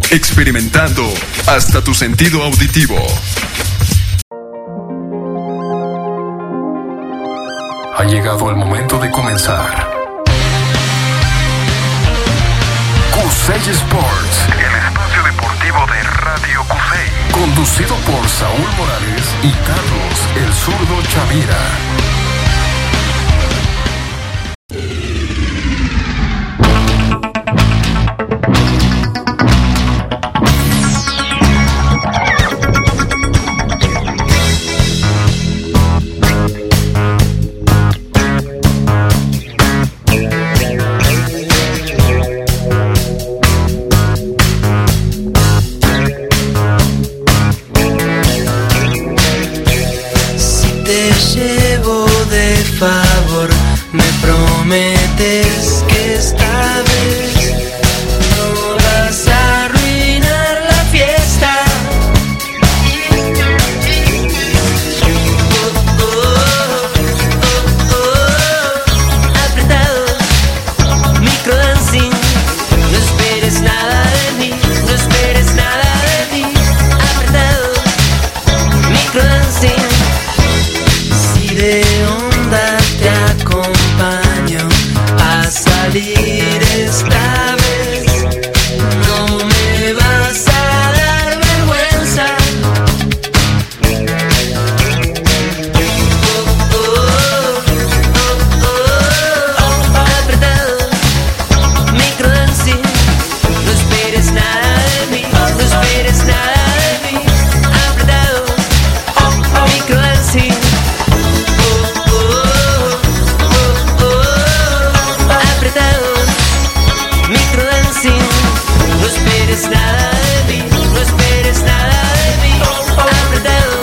experimentando hasta tu sentido auditivo. Ha llegado el momento de comenzar. Cusey Sports, el espacio deportivo de Radio Cusey, conducido por Saúl Morales y Carlos el Zurdo Chavira. Favor, me prometes que esta vez no vas a arruinar la fiesta. Apretado, microdancing, no esperes nada de mí, no esperes nada de mí. Apretado, microdancing, si de te acompaño a salir esta vez. No me vas a dar vergüenza. Apretado, microdancing, no esperes nada de mí, no esperes nada de mí. Apretado, microdancing. No esperes nada de mí, no esperes nada de mí. Apretado.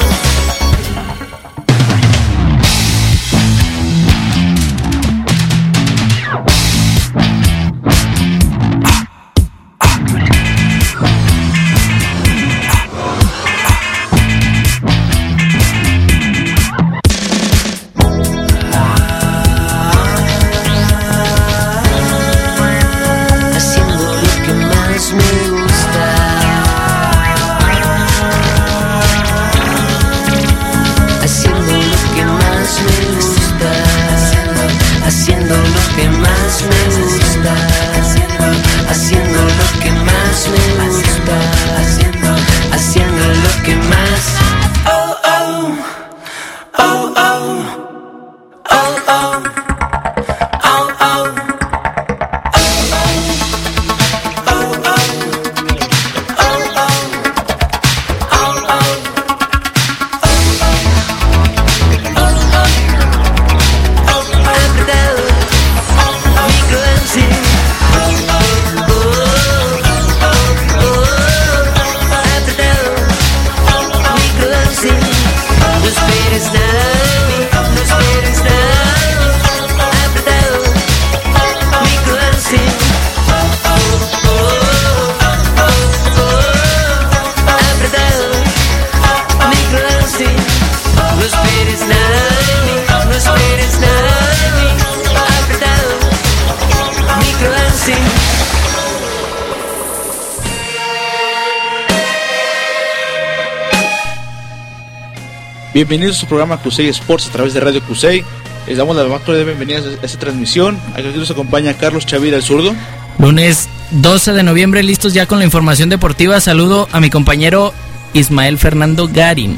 Bienvenidos a su programa Cusey Sports a través de Radio Cusey. Les damos la más cordial bienvenida a esta transmisión. Aquí nos acompaña Carlos Chavira el Zurdo. Lunes 12 de noviembre, listos ya con la información deportiva. Saludo a mi compañero Ismael Fernando Garín.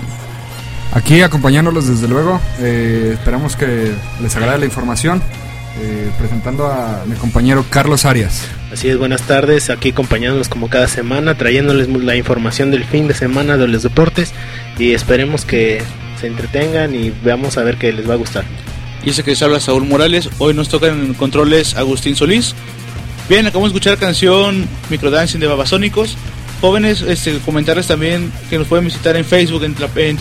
Aquí acompañándolos desde luego. Esperamos que les agrade la información. Presentando a mi compañero Carlos Arias. Así es, buenas tardes, aquí acompañándonos como cada semana, trayéndoles la información del fin de semana de los deportes y esperemos que se entretengan y veamos a ver qué les va a gustar. Y ese que les habla Saúl Morales. Hoy nos tocan en controles Agustín Solís. Bien, acabamos de escuchar canción Microdancing de Babasónicos. Jóvenes, comentarles también que nos pueden visitar en Facebook en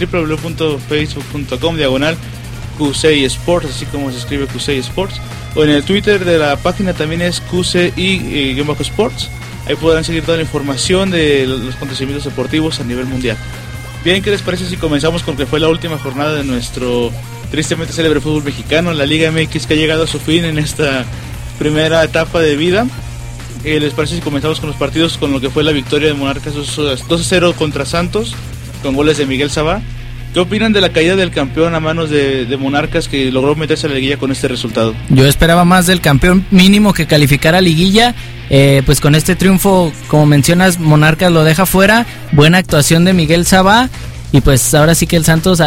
www.facebook.com/Cusey Sports, así como se escribe Cusey Sports, o en el Twitter de la página también es Cusey-Sports. Ahí podrán seguir toda la información de los acontecimientos deportivos a nivel mundial. Bien, ¿qué les parece si comenzamos con que fue la última jornada de nuestro tristemente célebre fútbol mexicano, la Liga MX, que ha llegado a su fin en esta primera etapa de vida? ¿Les parece si comenzamos con los partidos, con lo que fue la victoria de Monarcas 2-0 contra Santos, con goles de Miguel Sabá? ¿Qué opinan de la caída del campeón a manos de Monarcas, que logró meterse a la liguilla con este resultado? Yo esperaba más del campeón, mínimo que calificara a liguilla. Pues con este triunfo, como mencionas, Monarcas lo deja fuera. Buena actuación de Miguel Sabá. Y pues ahora sí que el Santos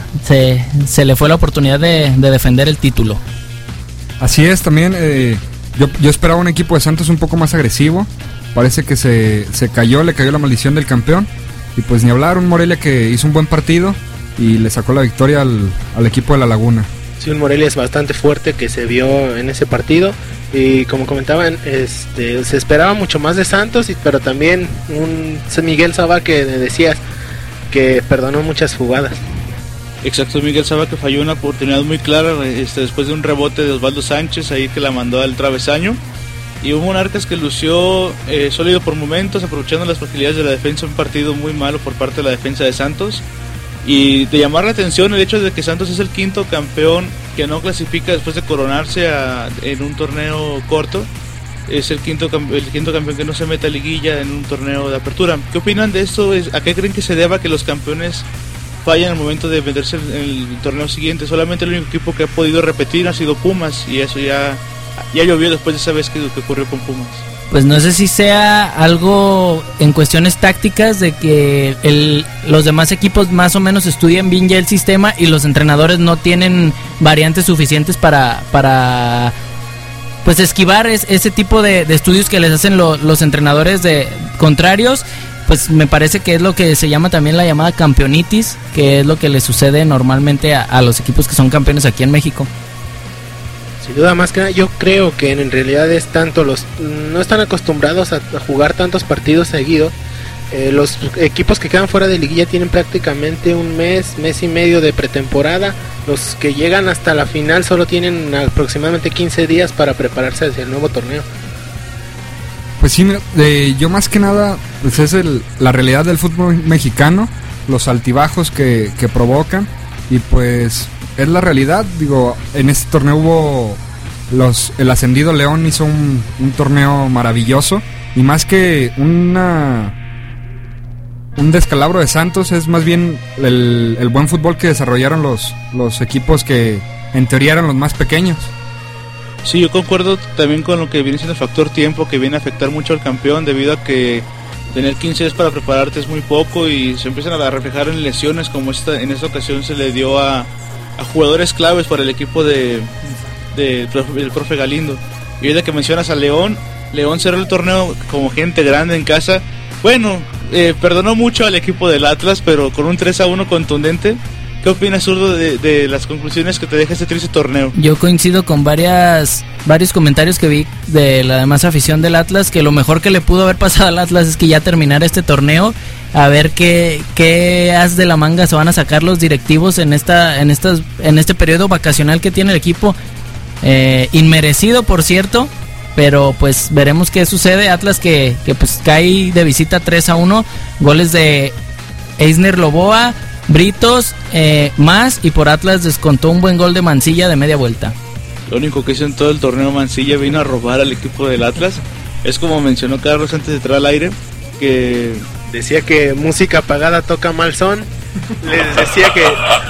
se le fue la oportunidad de defender el título. Así es, también yo esperaba un equipo de Santos un poco más agresivo. Parece que le cayó la maldición del campeón. Y pues ni hablar, un Morelia que hizo un buen partido y le sacó la victoria al equipo de La Laguna. Sí, un Morelia es bastante fuerte que se vio en ese partido. Y como comentaban, se esperaba mucho más de Santos, pero también un Miguel Sabá que decías que perdonó muchas jugadas. Exacto, Miguel Sabá que falló una oportunidad muy clara después de un rebote de Osvaldo Sánchez ahí que la mandó al travesaño. Y un Monarcas que lució sólido por momentos, aprovechando las fragilidades de la defensa. Un partido muy malo por parte de la defensa de Santos. Y de llamar la atención el hecho de que Santos es el quinto campeón que no clasifica después de coronarse en un torneo corto. Es el quinto campeón que no se mete a liguilla en un torneo de apertura. ¿Qué opinan de esto? ¿A qué creen que se deba que los campeones fallan al momento de meterse en el torneo siguiente? Solamente el único equipo que ha podido repetir ha sido Pumas, y eso ya llovió después de esa vez que ocurrió con Pumas. Pues no sé si sea algo en cuestiones tácticas de que los demás equipos más o menos estudian bien ya el sistema y los entrenadores no tienen variantes suficientes para pues esquivar ese tipo de estudios que les hacen los entrenadores de contrarios. Pues me parece que es lo que se llama también la llamada campeonitis, que es lo que le sucede normalmente a los equipos que son campeones aquí en México. Sin duda, más que nada, yo creo que en realidad es tanto no están acostumbrados a jugar tantos partidos seguidos. Los equipos que quedan fuera de liguilla tienen prácticamente un mes y medio de pretemporada. Los que llegan hasta la final solo tienen aproximadamente 15 días para prepararse hacia el nuevo torneo. Pues sí, yo más que nada, pues es la realidad del fútbol mexicano, los altibajos que provocan, y pues es la realidad. Digo, en este torneo hubo el ascendido León hizo un torneo maravilloso, y más que un descalabro de Santos, es más bien el buen fútbol que desarrollaron los equipos que en teoría eran los más pequeños. Sí, yo concuerdo también con lo que viene siendo el factor tiempo, que viene a afectar mucho al campeón, debido a que tener 15 días para prepararte es muy poco, y se empiezan a reflejar en lesiones, como en esta ocasión se le dio a jugadores claves para el equipo del profe Galindo. Y ahorita que mencionas a León cerró el torneo como gente grande en casa. Bueno, perdonó mucho al equipo del Atlas, pero con un 3-1 contundente. ¿Qué opinas, Zurdo, de las conclusiones que te deja este triste torneo? Yo coincido con varios comentarios que vi de la demás afición del Atlas, que lo mejor que le pudo haber pasado al Atlas es que ya terminara este torneo, a ver qué as de la manga se van a sacar los directivos en este periodo vacacional que tiene el equipo, inmerecido por cierto, pero pues veremos qué sucede. Atlas que pues cae de visita 3-1, goles de Eisner Loboa, Britos, más, y por Atlas descontó un buen gol de Mancilla de media vuelta. Lo único que hizo en todo el torneo Mancilla, vino a robar al equipo del Atlas. Es como mencionó Carlos antes de entrar al aire, que decía que música apagada toca mal son. Les decía que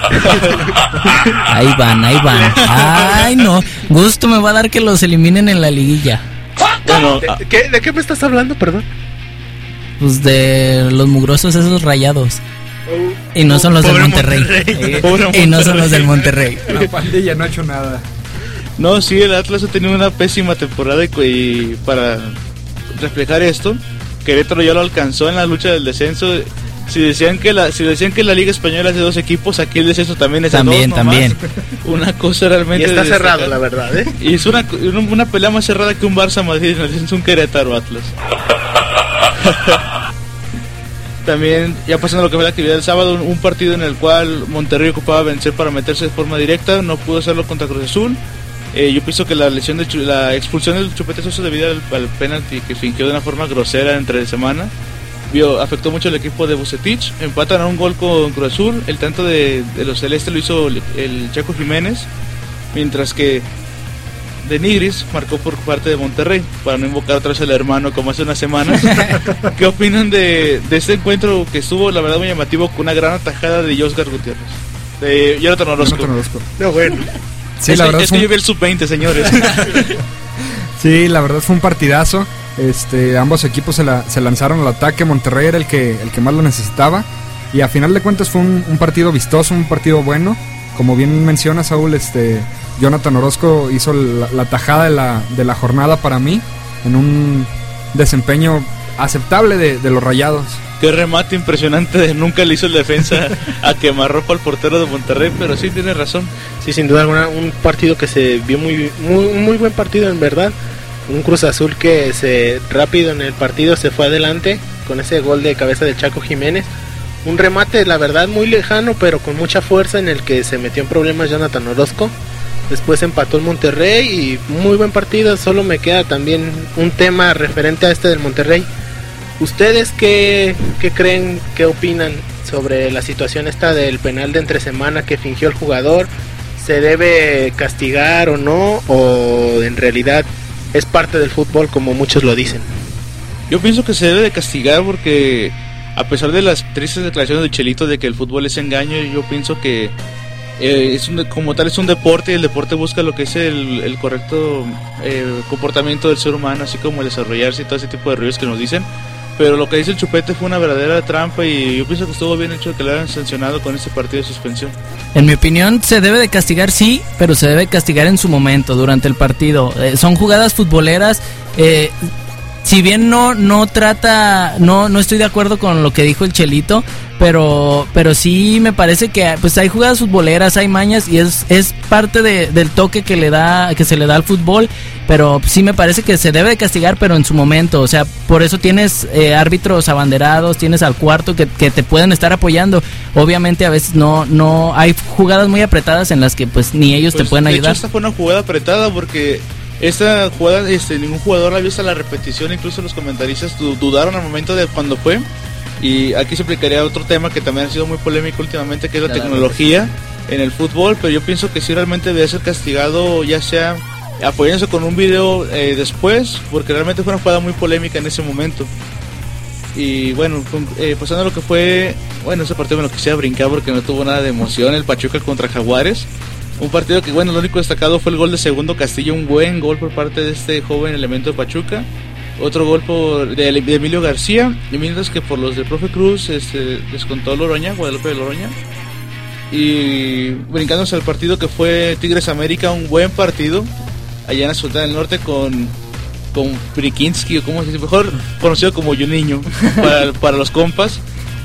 ahí van. Ay, no, gusto me va a dar que los eliminen en la liguilla. Bueno, ¿De qué me estás hablando, perdón? Pues de los mugrosos esos Rayados. Y no son los del Monterrey. Y no son los del Monterrey. La pandilla no ha hecho nada. No, sí, el Atlas ha tenido una pésima temporada, y para reflejar esto, Querétaro ya lo alcanzó en la lucha del descenso. Si decían que la Liga Española es de 2 equipos, aquí el descenso también es de 2 nomás. También. Una cosa realmente. Y está cerrado, la verdad, Y es una pelea más cerrada que un Barça Madrid, es un Querétaro Atlas. También, ya pasando a lo que fue la actividad del sábado, un partido en el cual Monterrey ocupaba vencer para meterse de forma directa, no pudo hacerlo contra Cruz Azul. Yo pienso que la expulsión del Chupete Sosa debido al penalti que fingió de una forma grosera entre semana afectó mucho al equipo de Vucetich. Empatan a un gol con Cruz Azul. El tanto de los celestes lo hizo el Chaco Jiménez, mientras que de Nigris marcó por parte de Monterrey, para no invocar otra vez al hermano como hace unas semanas. ¿Qué opinan de este encuentro que estuvo, la verdad, muy llamativo, con una gran atajada de Josgar Gutiérrez? De Jonathan Orozco. No, bueno. Sí, la verdad es que yo vi el sub-20, señores. Sí, la verdad fue un partidazo. Ambos equipos se lanzaron al ataque. Monterrey era el que más lo necesitaba. Y a final de cuentas fue un partido vistoso, un partido bueno. Como bien menciona Saúl, Jonathan Orozco hizo la tajada de la jornada para mí, en un desempeño aceptable de los Rayados. Qué remate impresionante, nunca le hizo el defensa a quemarropa al portero de Monterrey, pero sí tiene razón. Sí, sin duda alguna, un partido que se vio muy buen partido, en verdad. Un Cruz Azul que rápido en el partido se fue adelante con ese gol de cabeza de Chaco Jiménez. Un remate, la verdad, muy lejano, pero con mucha fuerza, en el que se metió en problemas Jonathan Orozco. Después empató el Monterrey y muy buen partido. Solo me queda también un tema referente a del Monterrey. ¿Ustedes qué creen, qué opinan sobre la situación esta del penal de entre semana que fingió el jugador? ¿Se debe castigar o no? ¿O en realidad es parte del fútbol como muchos lo dicen? Yo pienso que se debe de castigar porque, a pesar de las tristes declaraciones de Chelito de que el fútbol es engaño, yo pienso que como tal es un deporte, y el deporte busca lo que es el correcto comportamiento del ser humano, así como el desarrollarse y todo ese tipo de ruidos que nos dicen. Pero lo que dice el Chupete fue una verdadera trampa, y yo pienso que estuvo bien hecho que le hayan sancionado con este partido de suspensión. En mi opinión, se debe de castigar, sí, pero se debe castigar en su momento, durante el partido. Son jugadas futboleras. Si bien no estoy de acuerdo con lo que dijo el Chelito, pero sí me parece que pues hay jugadas futboleras, hay mañas, y es parte del toque que se le da al fútbol. Pero sí me parece que se debe de castigar, pero en su momento. O sea, por eso tienes árbitros abanderados, tienes al cuarto que te pueden estar apoyando. Obviamente a veces no hay jugadas muy apretadas en las que pues ni ellos te pueden ayudar. De hecho, esta fue una jugada apretada, porque esta jugada ningún jugador la vio hasta la repetición. Incluso los comentaristas dudaron al momento de cuando fue. Y aquí se aplicaría otro tema que también ha sido muy polémico últimamente, que es la tecnología en el fútbol. Pero yo pienso que sí realmente debe ser castigado, ya sea apoyándose con un video después, porque realmente fue una jugada muy polémica en ese momento. Y bueno, pasando a lo que fue, ese partido me lo quisiera brincar porque no tuvo nada de emoción, el Pachuca contra Jaguares. Un partido que, lo único destacado fue el gol de Segundo Castillo, un buen gol por parte de este joven elemento de Pachuca. Otro gol de Emilio García, y mientras que por los del profe Cruz descontó Guadalupe de Loroña. Y brincándose al partido que fue Tigres América, un buen partido allá en la Sultana del Norte con Brikinski, o como se dice, mejor conocido como Juninho para los compas.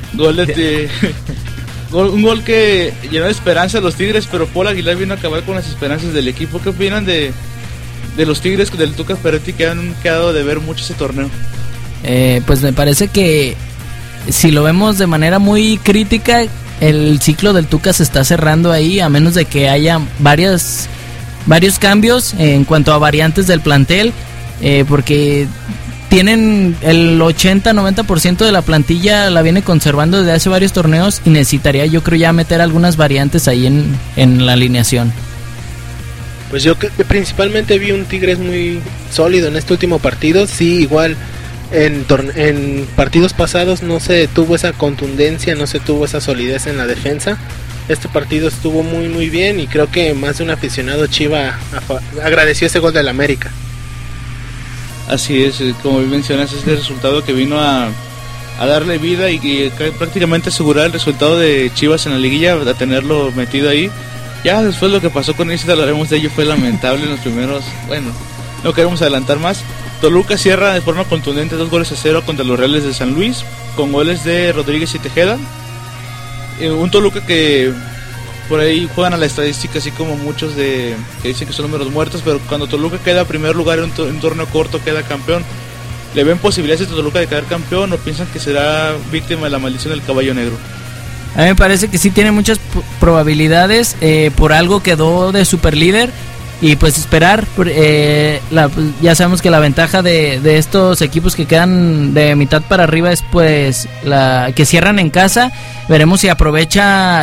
Un gol que llenó de esperanza a los Tigres, pero Paul Aguilar vino a acabar con las esperanzas del equipo. ¿Qué opinan de los Tigres del Tuca Ferretti, que han quedado de ver mucho ese torneo? Pues me parece que si lo vemos de manera muy crítica, el ciclo del Tuca se está cerrando ahí, a menos de que haya varios cambios en cuanto a variantes del plantel, porque tienen el 80-90% de la plantilla, la viene conservando desde hace varios torneos, y necesitaría, yo creo, ya meter algunas variantes ahí en la alineación. Pues yo principalmente vi un Tigres muy sólido en este último partido. Sí, igual en partidos pasados no se tuvo esa contundencia, no se tuvo esa solidez en la defensa. Este partido estuvo muy bien, y creo que más de un aficionado Chiva agradeció ese gol del América. Así es, como bien mencionas, es el resultado que vino a darle vida y prácticamente asegurar el resultado de Chivas en la liguilla, a tenerlo metido ahí. Ya después lo que pasó con Isla, hablaremos de ello, fue lamentable en los primeros. No queremos adelantar más. Toluca cierra de forma contundente 2-0 contra los Reales de San Luis, con goles de Rodríguez y Tejeda. Un Toluca que por ahí juegan a la estadística, así como muchos que dicen que son números muertos, pero cuando Toluca queda primer lugar en un torneo corto, queda campeón. ¿Le ven posibilidades a Toluca de quedar campeón, o piensan que será víctima de la maldición del caballo negro? A mí me parece que sí tiene muchas probabilidades, por algo quedó de superlíder, y pues esperar. Ya sabemos que la ventaja de estos equipos que quedan de mitad para arriba es pues que cierran en casa. Veremos si aprovecha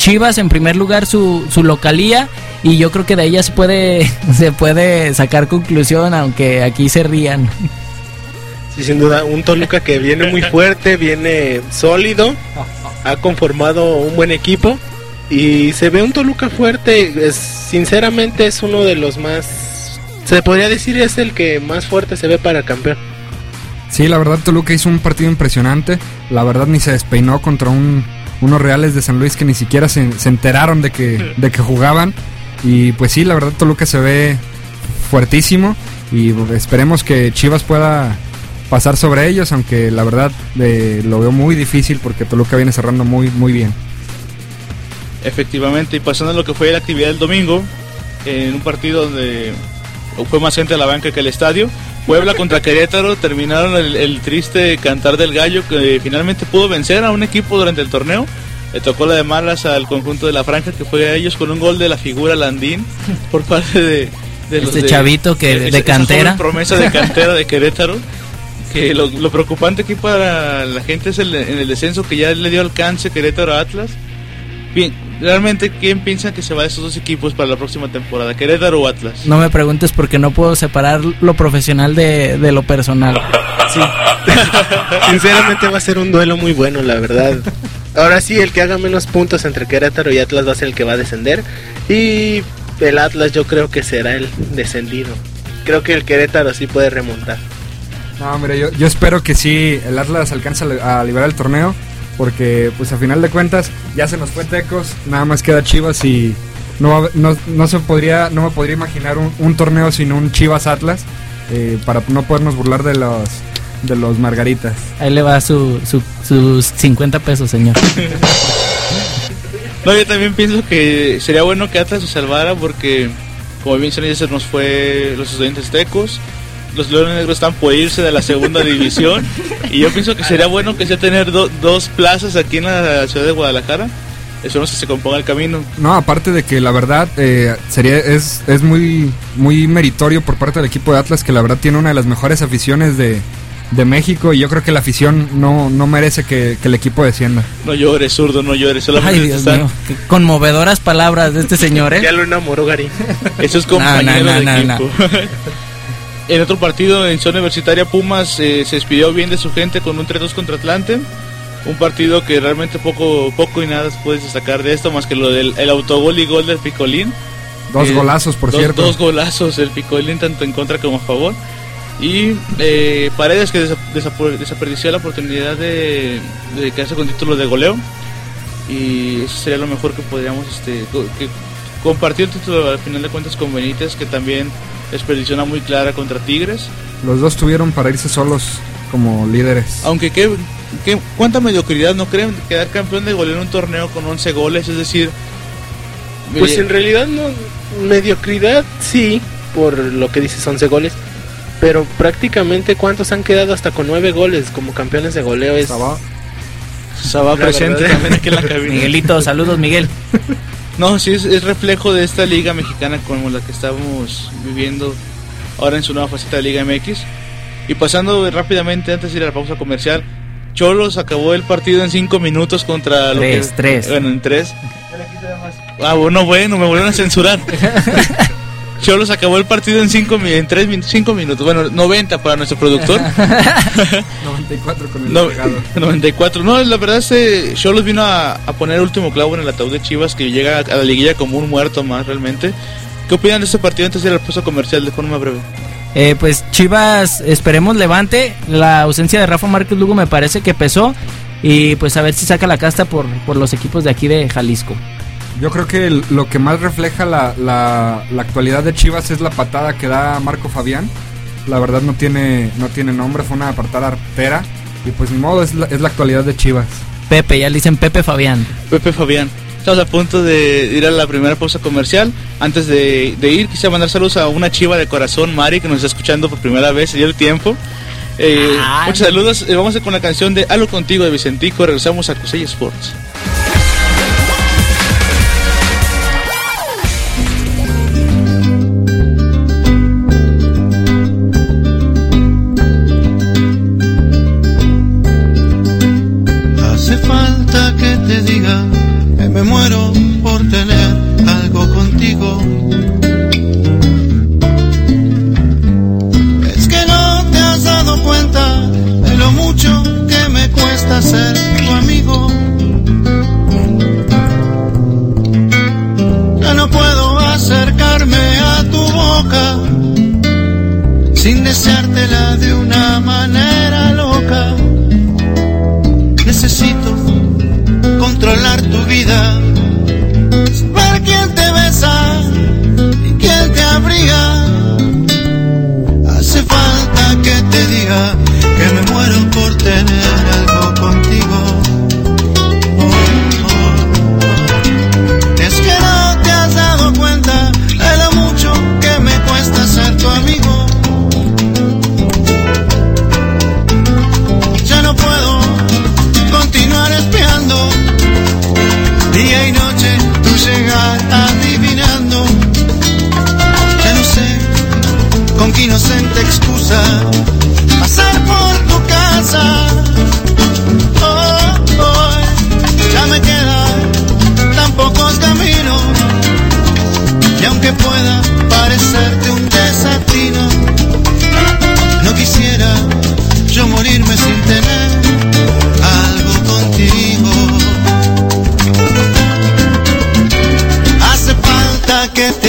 Chivas en primer lugar su localía, y yo creo que de ella se puede sacar conclusión, aunque aquí se rían. Sí, sin duda, un Toluca que viene muy fuerte, viene sólido, ha conformado un buen equipo y se ve un Toluca fuerte. Sinceramente es uno de los más, se podría decir es el que más fuerte se ve para el campeón. Sí, la verdad Toluca hizo un partido impresionante, la verdad ni se despeinó contra unos Reales de San Luis que ni siquiera se enteraron de que jugaban, y pues sí, la verdad Toluca se ve fuertísimo y esperemos que Chivas pueda pasar sobre ellos, aunque la verdad lo veo muy difícil porque Toluca viene cerrando muy, muy bien. Efectivamente, y pasando a lo que fue la actividad del domingo, en un partido donde fue más gente a la banca que al estadio, Puebla contra Querétaro, terminaron el triste cantar del gallo, que finalmente pudo vencer a un equipo durante el torneo. Le tocó la de malas al conjunto de la Franja, que fue a ellos con un gol de la figura Landín por parte de los chavito que de cantera, promesa de cantera de Querétaro. Que lo preocupante aquí para la gente es en el descenso, que ya le dio alcance Querétaro a Atlas. Bien, realmente, ¿quién piensa que se va de esos dos equipos para la próxima temporada, Querétaro o Atlas? No me preguntes porque no puedo separar lo profesional de lo personal. Sí. Sinceramente va a ser un duelo muy bueno, la verdad. Ahora sí, el que haga menos puntos entre Querétaro y Atlas va a ser el que va a descender, y el Atlas yo creo que será el descendido. Creo que el Querétaro sí puede remontar. No, mira, yo espero que sí el Atlas alcance a liberar el torneo, porque pues a final de cuentas ya se nos fue Tecos, nada más queda Chivas y no me podría imaginar un torneo sin un Chivas Atlas, para no podernos burlar de los Margaritas. Ahí le va sus 50 pesos, señor. No, yo también pienso que sería bueno que Atlas se salvara, porque como bien ya se nos fue los estudiantes Tecos. Los Leones Negros están por irse de la segunda división, y yo pienso que sería bueno que sea tener dos plazas aquí en la ciudad de Guadalajara. Eso no sé si se componga el camino. No, aparte de que la verdad es muy muy meritorio por parte del equipo de Atlas, que la verdad tiene una de las mejores aficiones de México, y yo creo que la afición no merece que el equipo descienda. No llores, zurdo, no llores. Solamente ay, Dios mío, qué conmovedoras palabras de este señor, ¿eh? Ya lo enamoró, Garín. Eso es compañero de equipo. En otro partido en zona universitaria, Pumas se despidió bien de su gente con un 3-2 contra Atlante. Un partido que realmente poco y nada puedes destacar de esto, más que lo del el autogol y gol del Picolín. Dos golazos, por cierto. Dos golazos, el Picolín tanto en contra como a favor. Y Paredes, que desaperdició la oportunidad de quedarse con título de goleo. Y eso sería lo mejor que podríamos que compartir el título al final de cuentas con Benítez, que también desperdició una muy clara contra Tigres. Los dos tuvieron para irse solos como líderes. Aunque cuánta mediocridad, ¿no creen? Quedar campeón de goleo en un torneo con 11 goles, es decir... Pues en realidad no, mediocridad sí, por lo que dices 11 goles, pero prácticamente ¿cuántos han quedado hasta con 9 goles como campeones de goleo? Es Sabá presente también aquí en la cabina. Miguelito, saludos, Miguel. No, sí, es reflejo de esta liga mexicana como la que estamos viviendo ahora en su nueva faceta de Liga MX. Y pasando rápidamente, antes de ir a la pausa comercial, Cholos acabó el partido en 5 minutos contra... Tres. Bueno, en 3. Bueno, me volvieron a censurar. Cholos acabó el partido en 5 minutos. Bueno, 90 para nuestro productor. 94 con el agregado. 94. No, la verdad Cholos vino a poner el último clavo en el ataúd de Chivas, que llega a la liguilla como un muerto más realmente. ¿Qué opinan de este partido antes de ir al puesto comercial de forma breve? Pues Chivas, esperemos levante. La ausencia de Rafa Márquez Lugo me parece que pesó, y pues a ver si saca la casta por los equipos de aquí de Jalisco. Yo creo que lo que más refleja la actualidad de Chivas es la patada que da Marco Fabián. La verdad no tiene nombre, fue una patada artera, y pues ni modo, es la actualidad de Chivas. Pepe, ya le dicen Pepe Fabián. Pepe Fabián. Estamos a punto de ir a la primera pausa comercial. Antes de ir, quisiera mandar saludos a una chiva de corazón, Mari, que nos está escuchando por primera vez, se dio el tiempo. Muchos saludos. Vamos a ir con la canción de Halo Contigo de Vicentico. Regresamos a Cusey Sports. Hace falta que te diga que me muero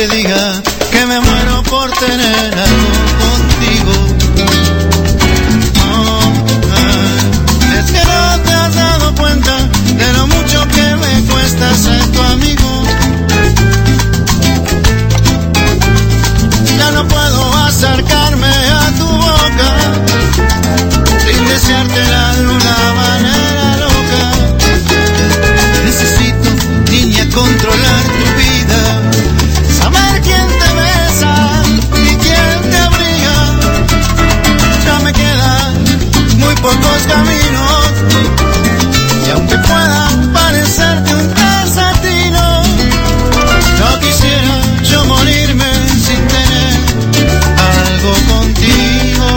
que diga que me muero por tener algo contigo. Es que no te has dado cuenta de lo mucho que me cuesta ser tu amigo. Ya no puedo acercarme a tu boca sin desearte de una manera loca. Necesito, niña, controlar tu vida, saber quién te besa y quién te abriga. Ya me quedan muy pocos caminos y aunque pueda parecerte un desatino, no quisiera yo morirme sin tener algo contigo.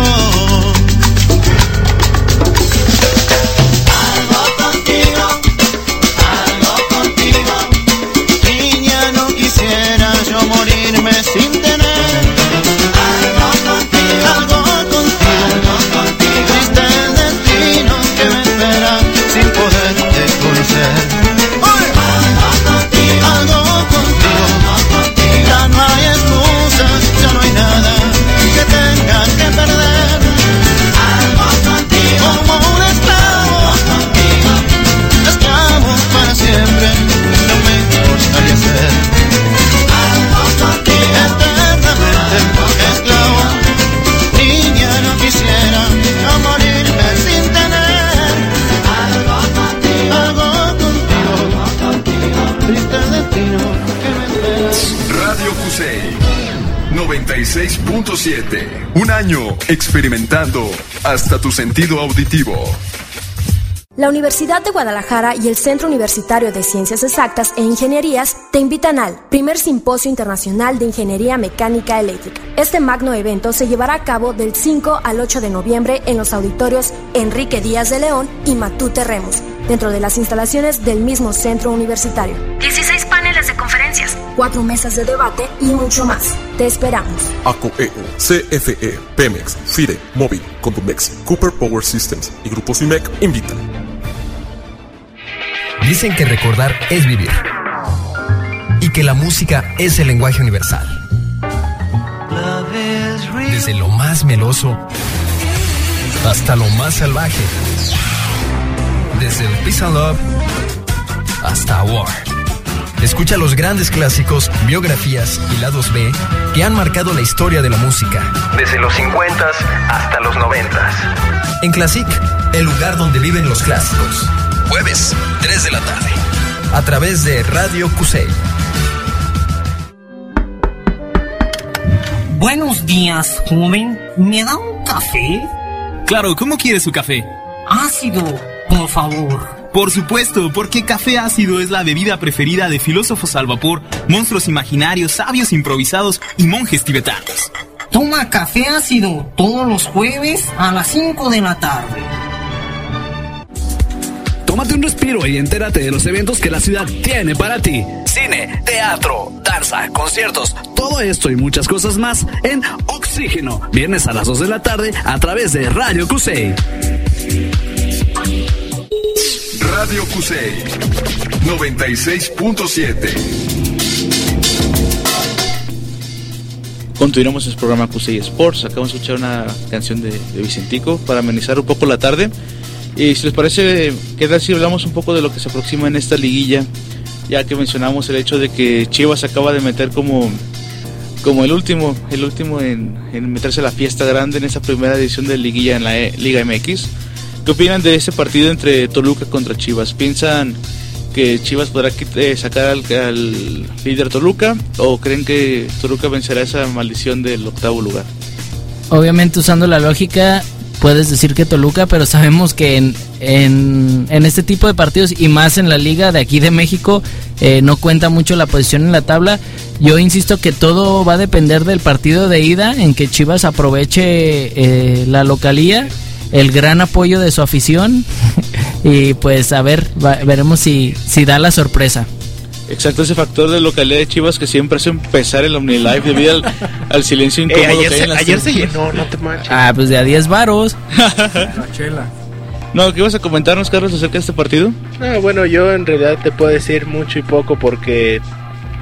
Algo contigo, algo contigo. Niña, no quisiera yo morirme sin tener algo contigo, algo contigo, algo contigo. Triste el destino que me espera sin poderte conocer. Algo contigo, ya no hay excusas, ya no hay nada que tengas que perder. Como un esclavo, esclavo para siempre, no me gustaría ser. Eternamente esclavo, niña, no quisiera yo morirme sin tener algo contigo, triste el destino que me espera. Radio Cusey 96.7. Un año experimentando hasta tu sentido auditivo. La Universidad de Guadalajara y el Centro Universitario de Ciencias Exactas e Ingenierías te invitan al primer Simposio Internacional de Ingeniería Mecánica Eléctrica. Este magno evento se llevará a cabo del 5 al 8 de noviembre en los auditorios Enrique Díaz de León y Matute Remus, dentro de las instalaciones del mismo centro universitario. 16 paneles de conferencias, 4 mesas de debate y mucho más. Te esperamos. ACOEU, CFE, Pemex, FIDE, Móvil, Condumex, Cooper Power Systems y Grupo CIMEC invitan. Dicen que recordar es vivir y que la música es el lenguaje universal. Desde lo más meloso hasta lo más salvaje. Desde el Peace and Love hasta War. Escucha los grandes clásicos, biografías y lados B que han marcado la historia de la música. Desde los 50s hasta los 90s. En Classic, el lugar donde viven los clásicos. Jueves, 3 de la tarde. A través de Radio Cusey. Buenos días, joven. ¿Me da un café? Claro, ¿cómo quiere su café? Ácido, por favor. Por supuesto, porque café ácido es la bebida preferida de filósofos al vapor, monstruos imaginarios, sabios improvisados y monjes tibetanos. Toma café ácido todos los jueves a las 5 de la tarde. Tómate un respiro y entérate de los eventos que la ciudad tiene para ti. Cine, teatro, danza, conciertos, todo esto y muchas cosas más en Oxígeno. Viernes a las 2 de la tarde a través de Radio Cusey. Radio Cusey 96.7. Continuamos el programa Cusey Sports. Acabamos de escuchar una canción de Vicentico para amenizar un poco la tarde. Y si les parece, ¿qué tal si hablamos un poco de lo que se aproxima en esta liguilla? Ya que mencionamos el hecho de que Chivas acaba de meter como el último en meterse a la fiesta grande en esa primera edición de liguilla en la Liga MX. ¿Qué opinan de ese partido entre Toluca contra Chivas? ¿Piensan que Chivas podrá sacar al líder Toluca o creen que Toluca vencerá esa maldición del octavo lugar? Obviamente, usando la lógica, puedes decir que Toluca, pero sabemos que en este tipo de partidos y más en la liga de aquí de México no cuenta mucho la posición en la tabla. Yo insisto que todo va a depender del partido de ida, en que Chivas aproveche la localía, el gran apoyo de su afición y pues a ver, veremos si da la sorpresa. Exacto, ese factor de localidad de Chivas que siempre hace empezar el OmniLive debido al silencio incómodo que hay en las ayer se llenó, no te manches. Pues de a 10 varos. La chela. No, ¿qué ibas a comentarnos, Carlos, acerca de este partido? Bueno, yo en realidad te puedo decir mucho y poco porque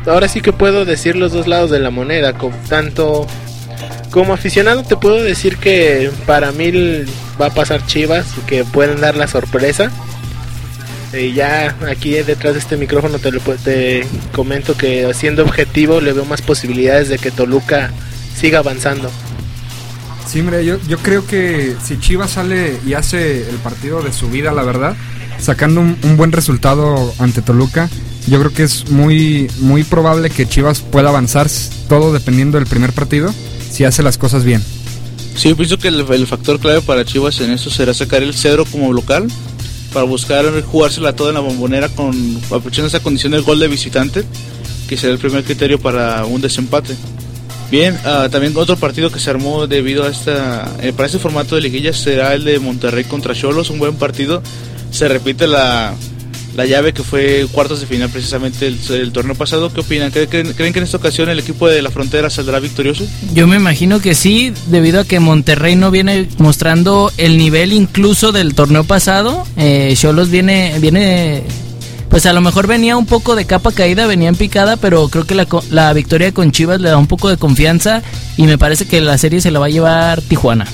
ahora sí que puedo decir los dos lados de la moneda. Tanto como aficionado te puedo decir que para mí va a pasar Chivas y que pueden dar la sorpresa. Y ya aquí detrás de este micrófono te comento que siendo objetivo le veo más posibilidades de que Toluca siga avanzando. Sí, mira, yo creo que si Chivas sale y hace el partido de su vida, la verdad, sacando un buen resultado ante Toluca, yo creo que es muy, muy probable que Chivas pueda avanzar, todo dependiendo del primer partido, si hace las cosas bien. Sí, pienso que el factor clave para Chivas en eso será sacar el 0 como local, para buscar jugársela toda en la Bombonera, aprovechando esa condición del gol de visitante, que será el primer criterio para un desempate. Bien, también otro partido que se armó debido a para este formato de liguilla será el de Monterrey contra Xolos, un buen partido. Se repite la llave que fue cuartos de final precisamente el torneo pasado. ¿Qué opinan? ¿Creen que en esta ocasión el equipo de la Frontera saldrá victorioso? Yo me imagino que sí, debido a que Monterrey no viene mostrando el nivel incluso del torneo pasado. Xolos viene pues a lo mejor venía un poco de capa caída, venía en picada, pero creo que la victoria con Chivas le da un poco de confianza y me parece que la serie se la va a llevar Tijuana.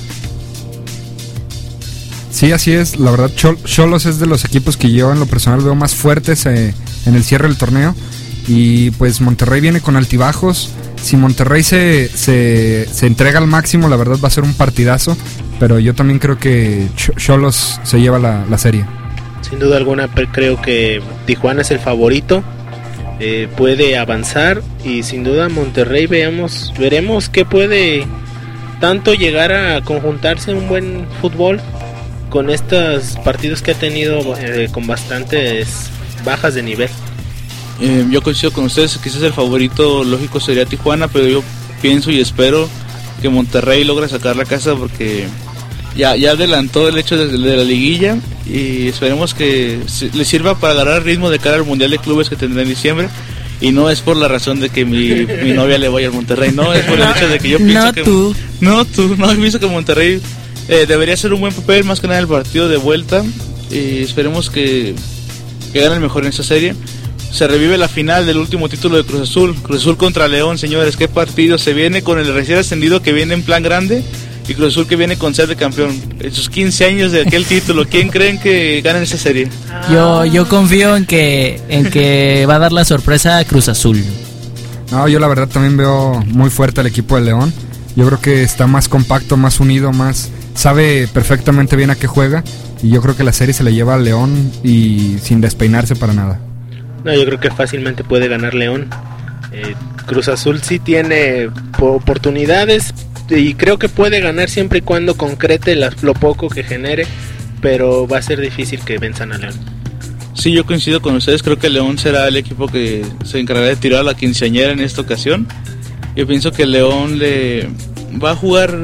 Sí, así es, la verdad Xolos es de los equipos que yo en lo personal veo más fuertes en el cierre del torneo, y pues Monterrey viene con altibajos. Si Monterrey se entrega al máximo, la verdad va a ser un partidazo, pero yo también creo que Xolos se lleva la serie. Sin duda alguna creo que Tijuana es el favorito, puede avanzar, y sin duda Monterrey veremos que puede tanto llegar a conjuntarse en un buen fútbol con estos partidos que ha tenido con bastantes bajas de nivel. Yo coincido con ustedes, quizás el favorito lógico sería Tijuana, pero yo pienso y espero que Monterrey logre sacar la casa, porque ya adelantó el hecho de la liguilla, y esperemos que le sirva para agarrar ritmo de cara al Mundial de Clubes que tendrá en diciembre. Y no es por la razón de que mi novia le vaya al Monterrey, no, es por el hecho de que yo pienso yo pienso que Monterrey debería hacer un buen papel, más que nada en el partido de vuelta, y esperemos que gane el mejor en esta serie. Se revive la final del último título de Cruz Azul contra León, señores, qué partido. Se viene con el recién ascendido que viene en plan grande, y Cruz Azul que viene con ser de campeón. En sus 15 años de aquel título, ¿quién creen que gane esa serie? Yo confío en que va a dar la sorpresa a Cruz Azul. No, yo la verdad también veo muy fuerte al equipo de León. Yo creo que está más compacto, más unido, sabe perfectamente bien a qué juega, y yo creo que la serie se le lleva a León y sin despeinarse para nada. No, yo creo que fácilmente puede ganar León. Cruz Azul sí tiene oportunidades y creo que puede ganar siempre y cuando concrete lo poco que genere, pero va a ser difícil que venzan a León. Sí, yo coincido con ustedes, creo que León será el equipo que se encargará de tirar a la quinceañera en esta ocasión. Yo pienso que León va a jugar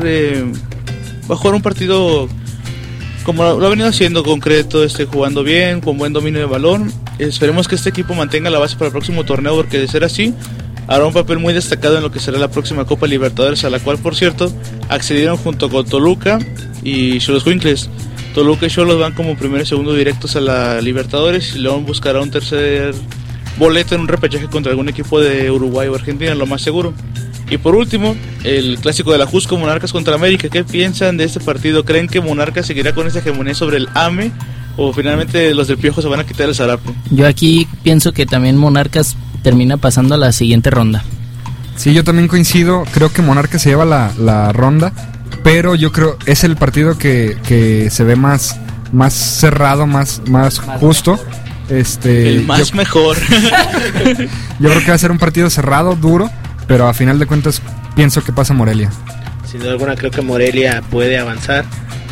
un partido como lo ha venido haciendo, concreto, jugando bien, con buen dominio de balón. Esperemos que este equipo mantenga la base para el próximo torneo, porque de ser así hará un papel muy destacado en lo que será la próxima Copa Libertadores, a la cual, por cierto, accedieron junto con Toluca y Xoloscuincles. Toluca y Xolos van como primero y segundo directos a la Libertadores, y León buscará un tercer boleto en un repechaje contra algún equipo de Uruguay o Argentina, lo más seguro. Y por último, el clásico de la Jusco, Monarcas contra América. ¿Qué piensan de este partido? ¿Creen que Monarcas seguirá con esa hegemonía sobre el AME, o finalmente los del Piojo se van a quitar el zarape? Yo aquí pienso que también Monarcas termina pasando a la siguiente ronda. Sí, yo también coincido, creo que Monarcas se lleva la ronda, pero yo creo es el partido que se ve más cerrado, más justo. El más mejor. Yo creo que va a ser un partido cerrado, duro, pero a final de cuentas pienso que pasa Morelia. Sin duda alguna creo que Morelia puede avanzar.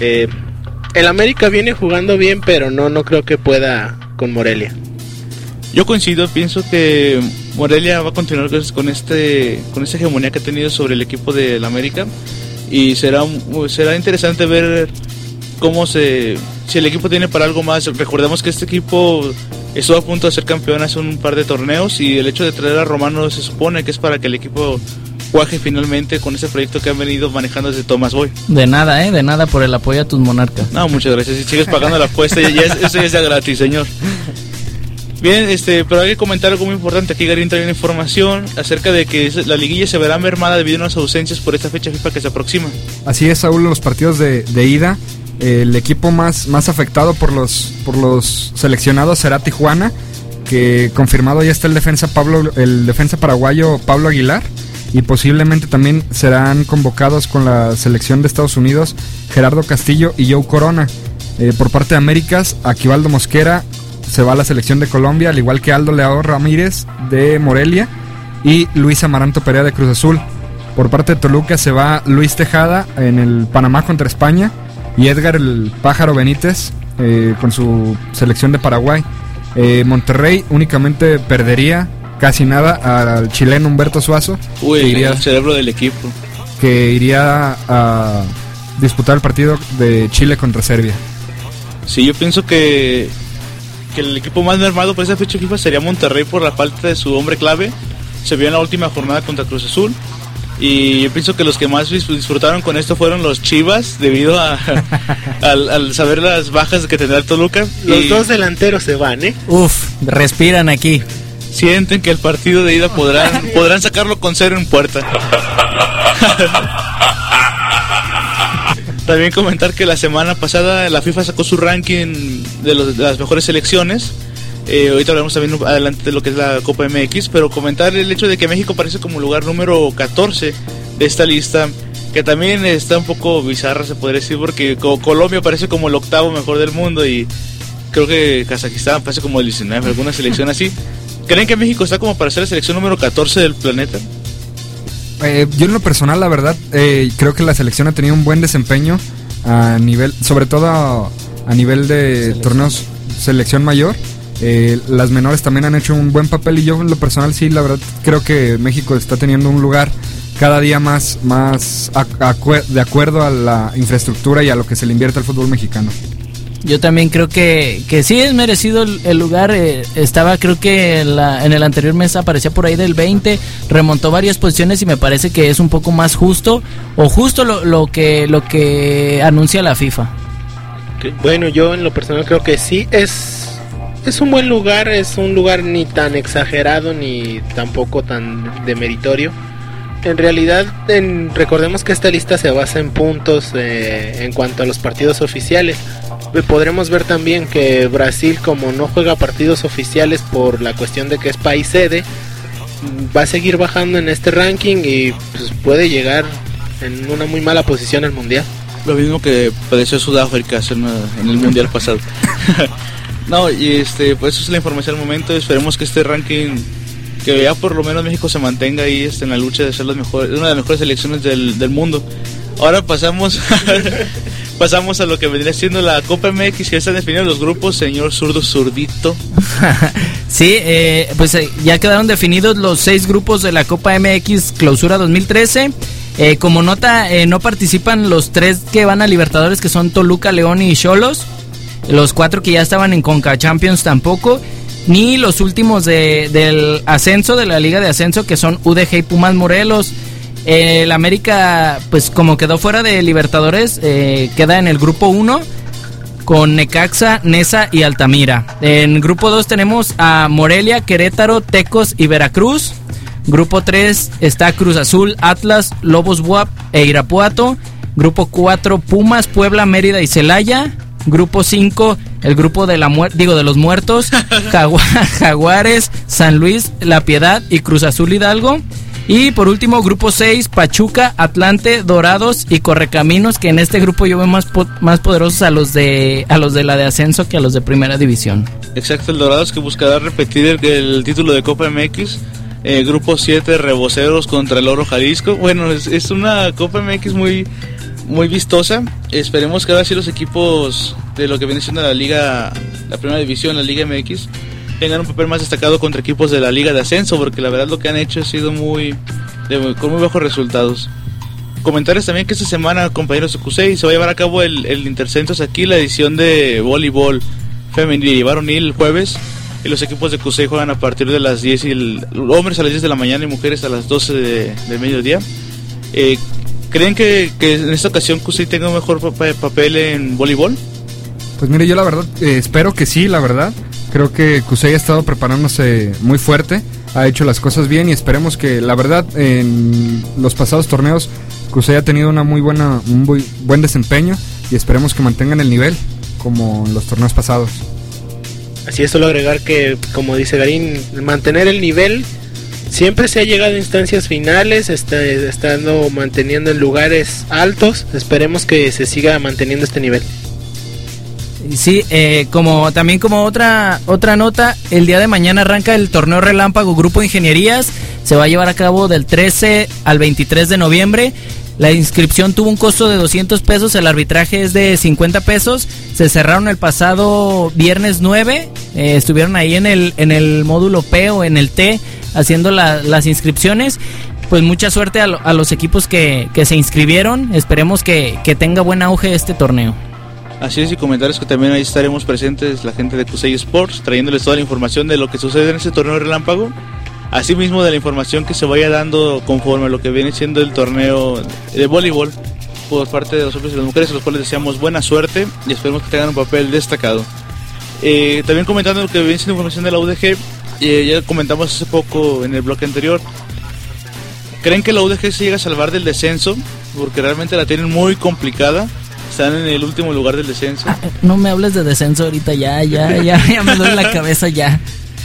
El América viene jugando bien, pero no creo que pueda con Morelia. Yo coincido, pienso que Morelia va a continuar con esta hegemonía que ha tenido sobre el equipo del América, y será interesante ver si el equipo tiene para algo más. Recordemos que este equipo estuvo a punto de ser campeón hace un par de torneos, y el hecho de traer a Romano se supone que es para que el equipo cuaje finalmente con ese proyecto que han venido manejando desde Tomás Boy. De nada por el apoyo a tus Monarcas. No, muchas gracias. Si sigues pagando la apuesta, eso ya es gratis, señor. Bien, pero hay que comentar algo muy importante. Aquí Garín trae una información acerca de que la liguilla se verá mermada debido a unas ausencias por esta fecha FIFA que se aproxima. Así es, Saúl, los partidos de ida, el equipo más afectado por los seleccionados será Tijuana, que confirmado ya está el defensa paraguayo Pablo Aguilar, y posiblemente también serán convocados con la selección de Estados Unidos Gerardo Castillo y Joe Corona. Por parte de Américas, Aquivaldo Mosquera se va a la selección de Colombia, al igual que Aldo Leao Ramírez de Morelia y Luis Amaranto Perea de Cruz Azul. Por parte de Toluca se va Luis Tejada en el Panamá contra España y Edgar el Pájaro Benítez con su selección de Paraguay. Monterrey únicamente perdería casi nada al chileno Humberto Suazo, el cerebro del equipo, que iría a disputar el partido de Chile contra Serbia. Sí, yo pienso que el equipo más mermado por esa fecha FIFA sería Monterrey por la falta de su hombre clave. Se vio en la última jornada contra Cruz Azul. Y yo pienso que los que más disfrutaron con esto fueron los Chivas, debido al saber las bajas que tendrá el Toluca. Los dos delanteros se van, respiran aquí. Sienten que el partido de ida podrán sacarlo con 0 en puerta. También comentar que la semana pasada la FIFA sacó su ranking de las mejores selecciones. Ahorita hablaremos también adelante de lo que es la Copa MX, pero comentar el hecho de que México aparece como lugar número 14 de esta lista, que también está un poco bizarra, se podría decir, porque Colombia aparece como el 8º mejor del mundo y creo que Kazajistán aparece como el 19, alguna selección así. ¿Creen que México está como para ser la selección número 14 del planeta? Yo en lo personal, la verdad, creo que la selección ha tenido un buen desempeño a nivel, sobre todo a nivel de torneos selección mayor. Las menores también han hecho un buen papel y yo en lo personal sí, la verdad, creo que México está teniendo un lugar cada día más de acuerdo a la infraestructura y a lo que se le invierte al fútbol mexicano. Yo también creo que sí es merecido el lugar. Estaba, creo que en el anterior mes aparecía por ahí del 20, remontó varias posiciones y me parece que es un poco más justo, o justo lo que anuncia la FIFA. Bueno, yo en lo personal creo que sí, es un buen lugar, es un lugar ni tan exagerado ni tampoco tan demeritorio. En realidad, recordemos que esta lista se basa en puntos en cuanto a los partidos oficiales. Podremos ver también que Brasil, como no juega partidos oficiales por la cuestión de que es país sede, va a seguir bajando en este ranking y pues, puede llegar en una muy mala posición al mundial. Lo mismo que padeció Sudáfrica en el mundial pasado. No, y pues eso es la información al momento. Esperemos que este ranking, que ya por lo menos México se mantenga ahí en la lucha de ser una de las mejores selecciones del mundo. Ahora pasamos a lo que vendría siendo la Copa MX, que ya están definidos los grupos, señor zurdito. Sí, pues ya quedaron definidos los 6 grupos de la Copa MX Clausura 2013. Como nota, no participan los 3 que van a Libertadores, que son Toluca, León y Xolos. Los 4 que ya estaban en Conca Champions tampoco. Ni los últimos del ascenso, de la Liga de Ascenso, que son UDG y Pumas Morelos. El América, pues como quedó fuera de Libertadores, queda en el grupo 1 con Necaxa, Nesa y Altamira. En grupo 2 tenemos a Morelia, Querétaro, Tecos y Veracruz. Grupo 3 está Cruz Azul, Atlas, Lobos BUAP e Irapuato. Grupo 4, Pumas, Puebla, Mérida y Celaya. Grupo 5, el grupo de los muertos, Jaguares, San Luis, La Piedad y Cruz Azul Hidalgo. Y por último, grupo 6, Pachuca, Atlante, Dorados y Correcaminos, que en este grupo yo veo más poderosos a los de la de ascenso que a los de primera división. Exacto, el Dorados, que buscará repetir el título de Copa MX. Grupo 7, Reboceros contra el Oro Jalisco. Bueno, es una Copa MX muy vistosa. Esperemos que ahora sí los equipos de lo que viene siendo la primera división, la Liga MX, tengan un papel más destacado contra equipos de la Liga de Ascenso, porque la verdad lo que han hecho ha sido con muy bajos resultados. Comentarles también que esta semana, compañeros de CUSEI, se va a llevar a cabo el Intercensos aquí, la edición de voleibol femenil y varonil el jueves, y los equipos de CUSEI juegan a partir de las 10 hombres a las 10 de la mañana y mujeres a las 12 del mediodía. ¿Creen que en esta ocasión CUSEI tenga un mejor papel en voleibol? Pues mire, yo la verdad espero que sí, la verdad. Creo que Cusey ha estado preparándose muy fuerte, ha hecho las cosas bien y esperemos que, la verdad, en los pasados torneos Cusey ha tenido un muy buen desempeño y esperemos que mantengan el nivel como en los torneos pasados. Así es, solo agregar que, como dice Garín, mantener el nivel. Siempre se ha llegado a instancias finales, estando manteniendo en lugares altos. Esperemos que se siga manteniendo este nivel. Sí, como otra nota, el día de mañana arranca el torneo relámpago Grupo Ingenierías. Se va a llevar a cabo del 13 al 23 de noviembre. La inscripción tuvo un costo de 200 pesos, el arbitraje es de 50 pesos. Se cerraron el pasado viernes 9, estuvieron ahí en el módulo P o en el T haciendo las inscripciones. Pues mucha suerte a los equipos que se inscribieron, esperemos que tenga buen auge este torneo. Así es, y comentarios que también ahí estaremos presentes la gente de Cusey Sports, trayéndoles toda la información de lo que sucede en este torneo relámpago. Asimismo de la información que se vaya dando conforme a lo que viene siendo el torneo de voleibol por parte de los hombres y las mujeres, a los cuales deseamos buena suerte y esperemos que tengan un papel destacado. También comentando lo que viene siendo información de la UDG, ya comentamos hace poco en el bloque anterior. ¿Creen que la UDG se llega a salvar del descenso? Porque realmente la tienen muy complicada. Están en el último lugar del descenso. No me hables de descenso ahorita, ya me duele la cabeza ya.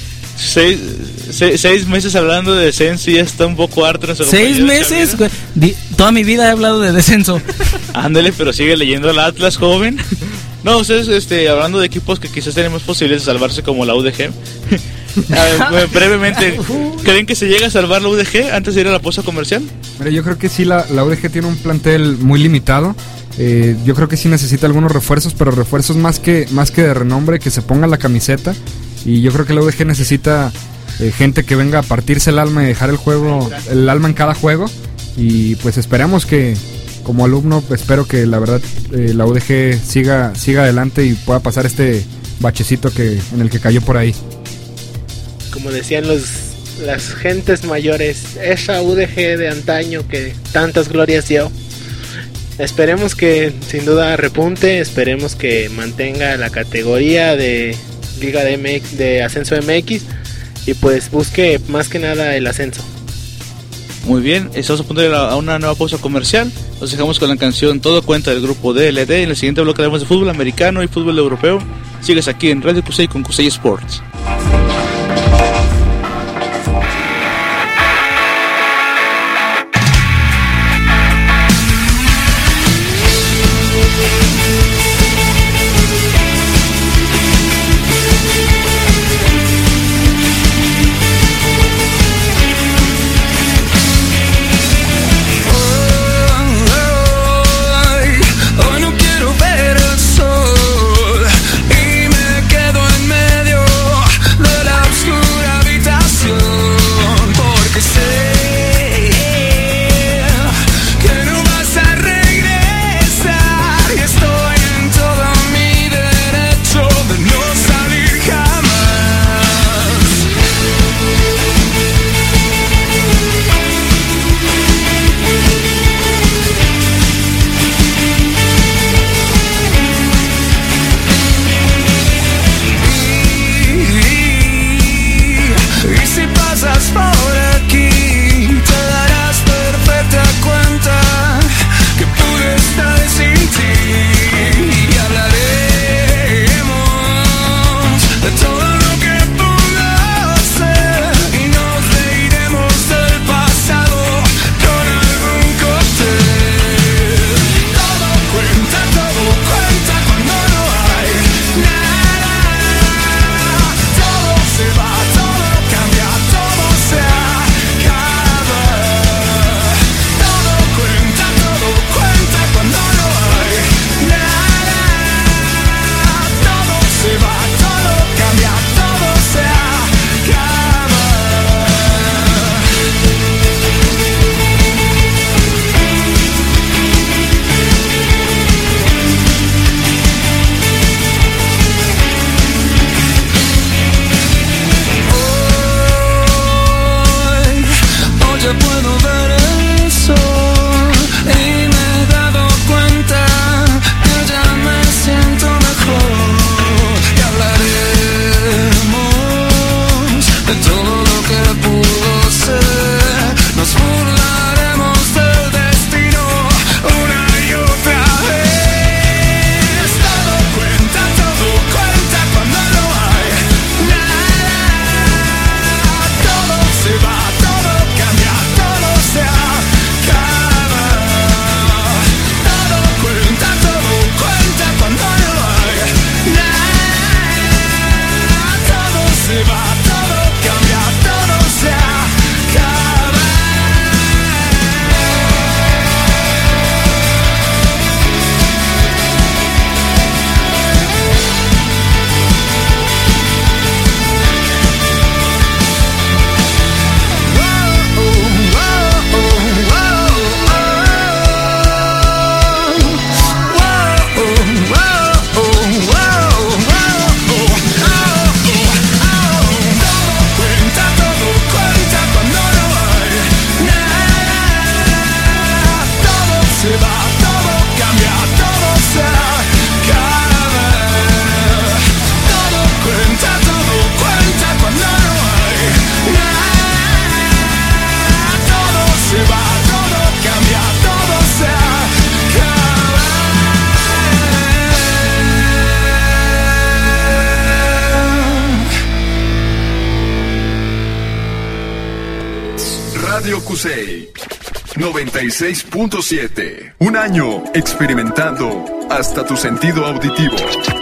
6 meses hablando de descenso y ya está un poco harto nuestro 6 meses, toda mi vida he hablado de descenso. Ándale, pero sigue leyendo el Atlas, joven. No, ustedes hablando de equipos que quizás tenemos posibilidades de salvarse como la UDG. Brevemente, ¿creen que se llega a salvar la UDG antes de ir a la pausa comercial? Mira, yo creo que sí, la UDG tiene un plantel muy limitado. Yo creo que sí necesita algunos refuerzos, pero refuerzos más que de renombre, que se ponga la camiseta. Y yo creo que la UDG necesita gente que venga a partirse el alma y dejar el alma en cada juego. Y pues esperamos que, como alumno, espero que la verdad la UDG siga adelante y pueda pasar este bachecito en el que cayó por ahí. Como decían las gentes mayores, esa UDG de antaño que tantas glorias dio. Esperemos que sin duda repunte, esperemos que mantenga la categoría de Liga de Ascenso MX y pues busque más que nada el ascenso. Muy bien, estamos a punto de ir a una nueva pausa comercial. Nos dejamos con la canción Todo Cuenta del grupo DLD. En el siguiente bloque hablamos de fútbol americano y fútbol europeo. Sigues aquí en Radio Cusey con Cusey Sports. Hoy no quiero ver el sol y me quedo en medio. Radio Cusey 96.7. Un año experimentando hasta tu sentido auditivo.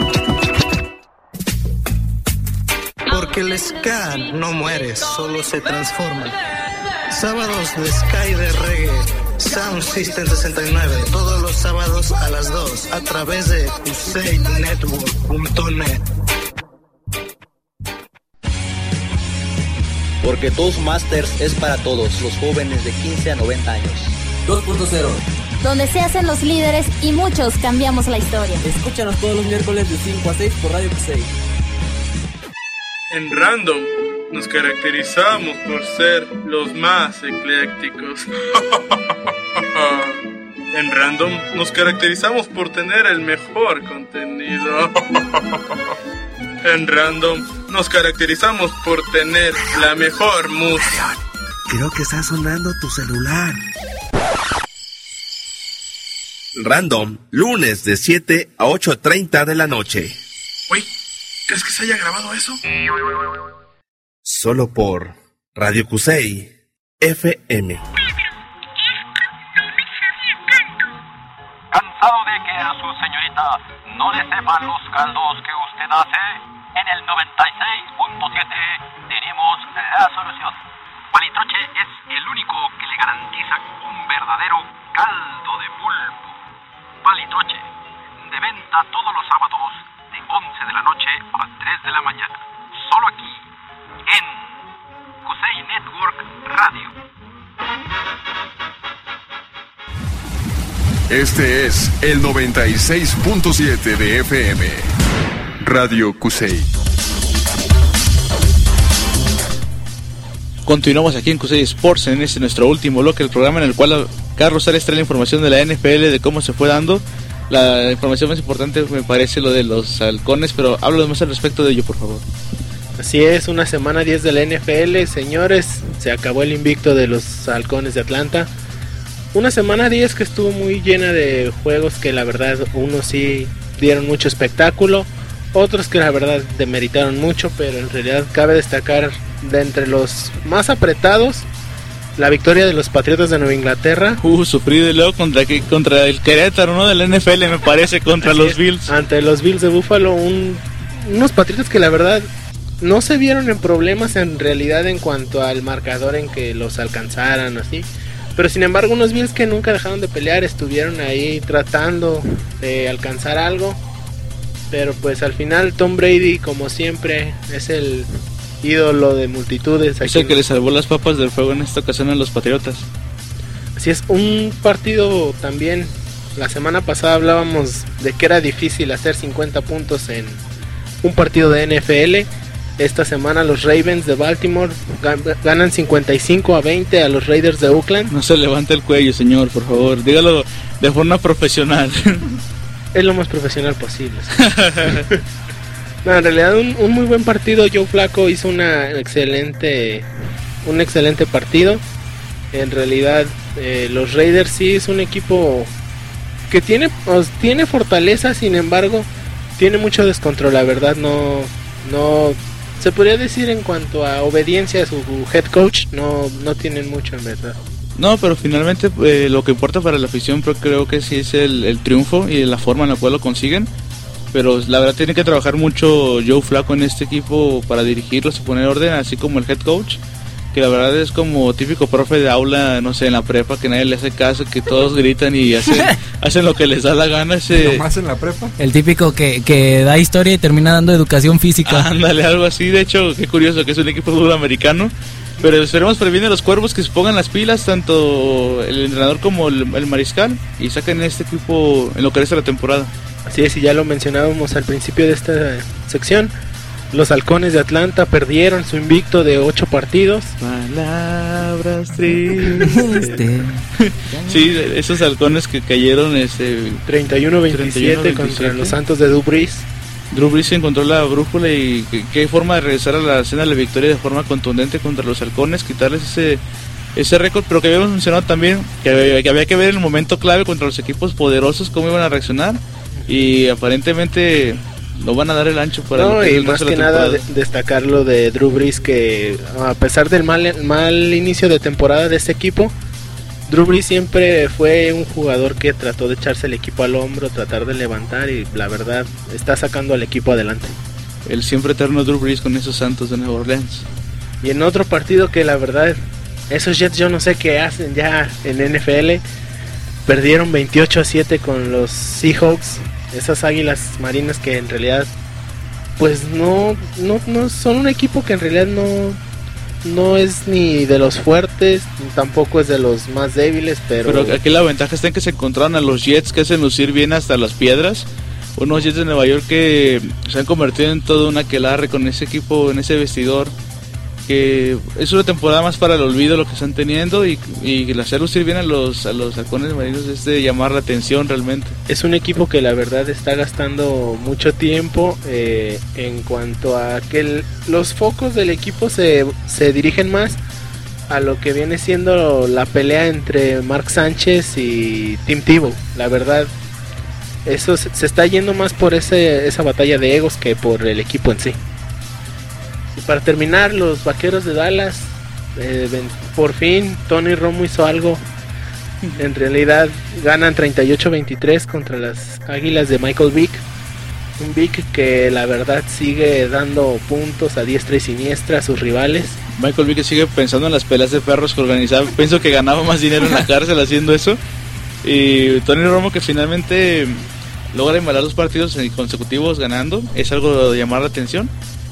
Porque el ska no muere, solo se transforma. Sábados de ska y de reggae, Sound System 69, todos los sábados a las 2, a través de CuseyNetwork.net. Porque Toastmasters es para todos, los jóvenes de 15 a 90 años. 2.0, donde se hacen los líderes y muchos cambiamos la historia. Escúchanos todos los miércoles de 5 a 6 por Radio Cusey. En Random nos caracterizamos por ser los más eclécticos. En Random nos caracterizamos por tener el mejor contenido. En Random nos caracterizamos por tener la mejor música. Creo que está sonando tu celular. Random, lunes de 7 a 8:30 de la noche. Uy, ¿crees que se haya grabado eso? Solo por Radio Cusey FM. ¿Cansado de que a su señorita no le sepan los caldos que usted hace? En el 96.7 tenemos la solución. Palitroche es el único que le garantiza un verdadero caldo de pulpo. Palitroche, de venta todos los sábados de 11 de la noche a 3 de la mañana. Solo aquí, en Cusey Network Radio. Este es el 96.7 de FM. Radio Cusey. Continuamos aquí en Cusey Sports, en este nuestro último bloque del programa, en el cual Carlos Sales trae la información de la NFL, de cómo se fue dando. La información más importante me parece lo de los halcones, pero háblanos más al respecto de ello, por favor. Así es, una semana 10 de la NFL, señores, se acabó el invicto de los halcones de Atlanta. Una semana 10 que estuvo muy llena de juegos que la verdad unos sí dieron mucho espectáculo, otros que la verdad demeritaron mucho, pero en realidad cabe destacar de entre los más apretados la victoria de los Patriotas de Nueva Inglaterra. Sufrí de luego contra el Querétaro, ¿no? Del NFL me parece, contra los Bills. Ante los Bills de Buffalo, unos Patriotas que la verdad no se vieron en problemas en realidad en cuanto al marcador en que los alcanzaran así. Pero sin embargo unos Bills que nunca dejaron de pelear, estuvieron ahí tratando de alcanzar algo. Pero pues al final Tom Brady, como siempre, es el ídolo de multitudes. Es el que le salvó las papas del fuego en esta ocasión a los Patriotas. Así es, un partido también. La semana pasada hablábamos de que era difícil hacer 50 puntos en un partido de NFL. Esta semana los Ravens de Baltimore ganan 55-20 a los Raiders de Oakland. No se levante el cuello, señor, por favor. Dígalo de forma profesional. Es lo más profesional posible. No, en realidad un muy buen partido. Joe Flacco hizo un excelente partido. En realidad los Raiders sí es un equipo que tiene fortaleza, sin embargo tiene mucho descontrol. La verdad no se podría decir en cuanto a obediencia a su head coach, no tienen mucho en verdad. No, pero finalmente lo que importa para la afición creo que sí es el triunfo y la forma en la cual lo consiguen. Pero la verdad tiene que trabajar mucho Joe Flacco en este equipo para dirigirlos y poner orden, así como el head coach, que la verdad es como típico profe de aula, no sé, en la prepa, que nadie le hace caso, que todos gritan y hacen lo que les da la gana. ¿Lo más en la prepa? El típico que da historia y termina dando educación física. Ándale, algo así. De hecho, qué curioso que es un equipo de fútbol americano. Pero esperemos previene a los Cuervos que se pongan las pilas, tanto el entrenador como el mariscal, y saquen este equipo en lo que resta de la temporada. Así es, y ya lo mencionábamos al principio de esta sección, los Halcones de Atlanta perdieron su invicto de 8 partidos. Palabras tristes. Sí, esos Halcones que cayeron 31-27 contra los Santos de Drew Brees. Drew Brees encontró la brújula y qué forma de regresar a la escena de la victoria de forma contundente contra los Halcones, quitarles ese récord, pero que habíamos mencionado también que había que ver el momento clave contra los equipos poderosos, cómo iban a reaccionar, y aparentemente lo van a dar el ancho para no, y más que nada destacar lo de Drew Brees, que a pesar del mal inicio de temporada de este equipo, Drew Brees siempre fue un jugador que trató de echarse el equipo al hombro, tratar de levantar, y la verdad está sacando al equipo adelante. El siempre eterno Drew Brees con esos Santos de Nueva Orleans. Y en otro partido que la verdad, esos Jets yo no sé qué hacen ya en NFL, perdieron 28-7 con los Seahawks, esas Águilas Marinas que en realidad pues no son un equipo que en realidad no es ni de los fuertes, tampoco es de los más débiles, pero aquí la ventaja está en que se encontraron a los Jets que hacen lucir bien hasta las piedras, unos Jets de Nueva York que se han convertido en todo un aquelarre con ese equipo, en ese vestidor, que es una temporada más para el olvido lo que están teniendo, y el hacer lucir bien a los halcones marinos es de llamar la atención realmente. Es un equipo que la verdad está gastando mucho tiempo en cuanto a que los focos del equipo se dirigen más a lo que viene siendo la pelea entre Mark Sánchez y Tim Tebow. La verdad, eso se está yendo más por esa batalla de egos que por el equipo en sí. Y para terminar, los Vaqueros de Dallas, por fin Tony Romo hizo algo. En realidad ganan 38-23 contra las Águilas de Michael Vick. Un Vick que la verdad sigue dando puntos a diestra y siniestra a sus rivales. Michael Vick sigue pensando en las peleas de perros que organizaba. Pienso que ganaba más dinero en la cárcel haciendo eso. Y Tony Romo, que finalmente logra embalar los partidos consecutivos ganando, es algo de llamar la atención.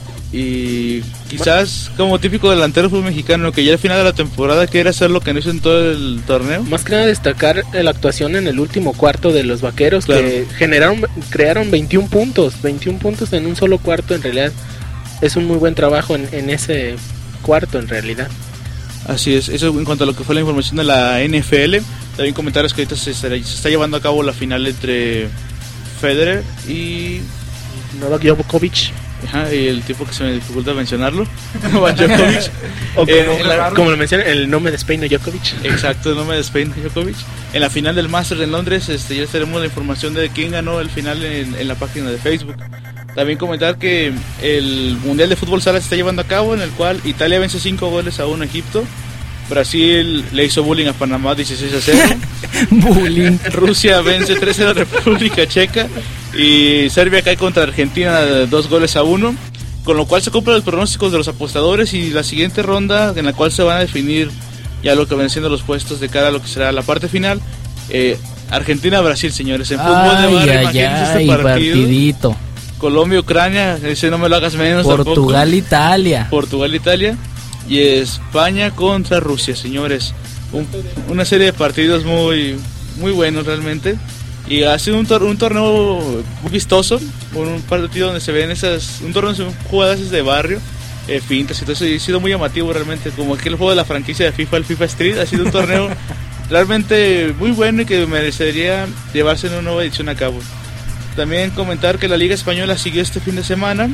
Y quizás como típico delantero fútbol mexicano, que ya al final de la temporada quiere hacer lo que no hizo en todo el torneo. Más que nada destacar la actuación en el último cuarto de los Vaqueros, claro, que crearon 21 puntos en un solo cuarto. En realidad es un muy buen trabajo en ese cuarto en realidad. Así es, eso en cuanto a lo que fue la información de la NFL. También comentarios que ahorita se está llevando a cabo la final entre Federer y Novak Djokovic. Ajá, y el tipo que se me dificulta mencionarlo, Djokovic. Como lo mencioné, el nombre de Spain Djokovic. Exacto, el nombre de Spain Djokovic. En la final del Masters en Londres, ya tenemos la información de quién ganó el final en la página de Facebook. También comentar que el Mundial de Fútbol Sala se está llevando a cabo, en el cual Italia vence 5-1 a Egipto. Brasil le hizo bullying a Panamá 16-0. Bullying. Rusia vence 3-0 a República Checa. Y Serbia cae contra Argentina 2-1. Con lo cual se cumplen los pronósticos de los apostadores. Y la siguiente ronda, en la cual se van a definir ya lo que van siendo los puestos de cara a lo que será la parte final. Argentina-Brasil, señores. En fútbol de barrio, imagínense este partidito. Colombia-Ucrania, ese no me lo hagas menos. Portugal-Italia. Portugal-Italia. Y España contra Rusia, señores. Una serie de partidos muy buenos realmente. Y ha sido un torneo muy vistoso. Un partido donde se ven un torneo de jugadas de barrio, fintas y todo eso. Y ha sido muy llamativo realmente. Como aquel juego de la franquicia de FIFA, el FIFA Street. Ha sido un torneo realmente muy bueno y que merecería llevarse en una nueva edición a cabo. También comentar que la Liga Española siguió este fin de semana.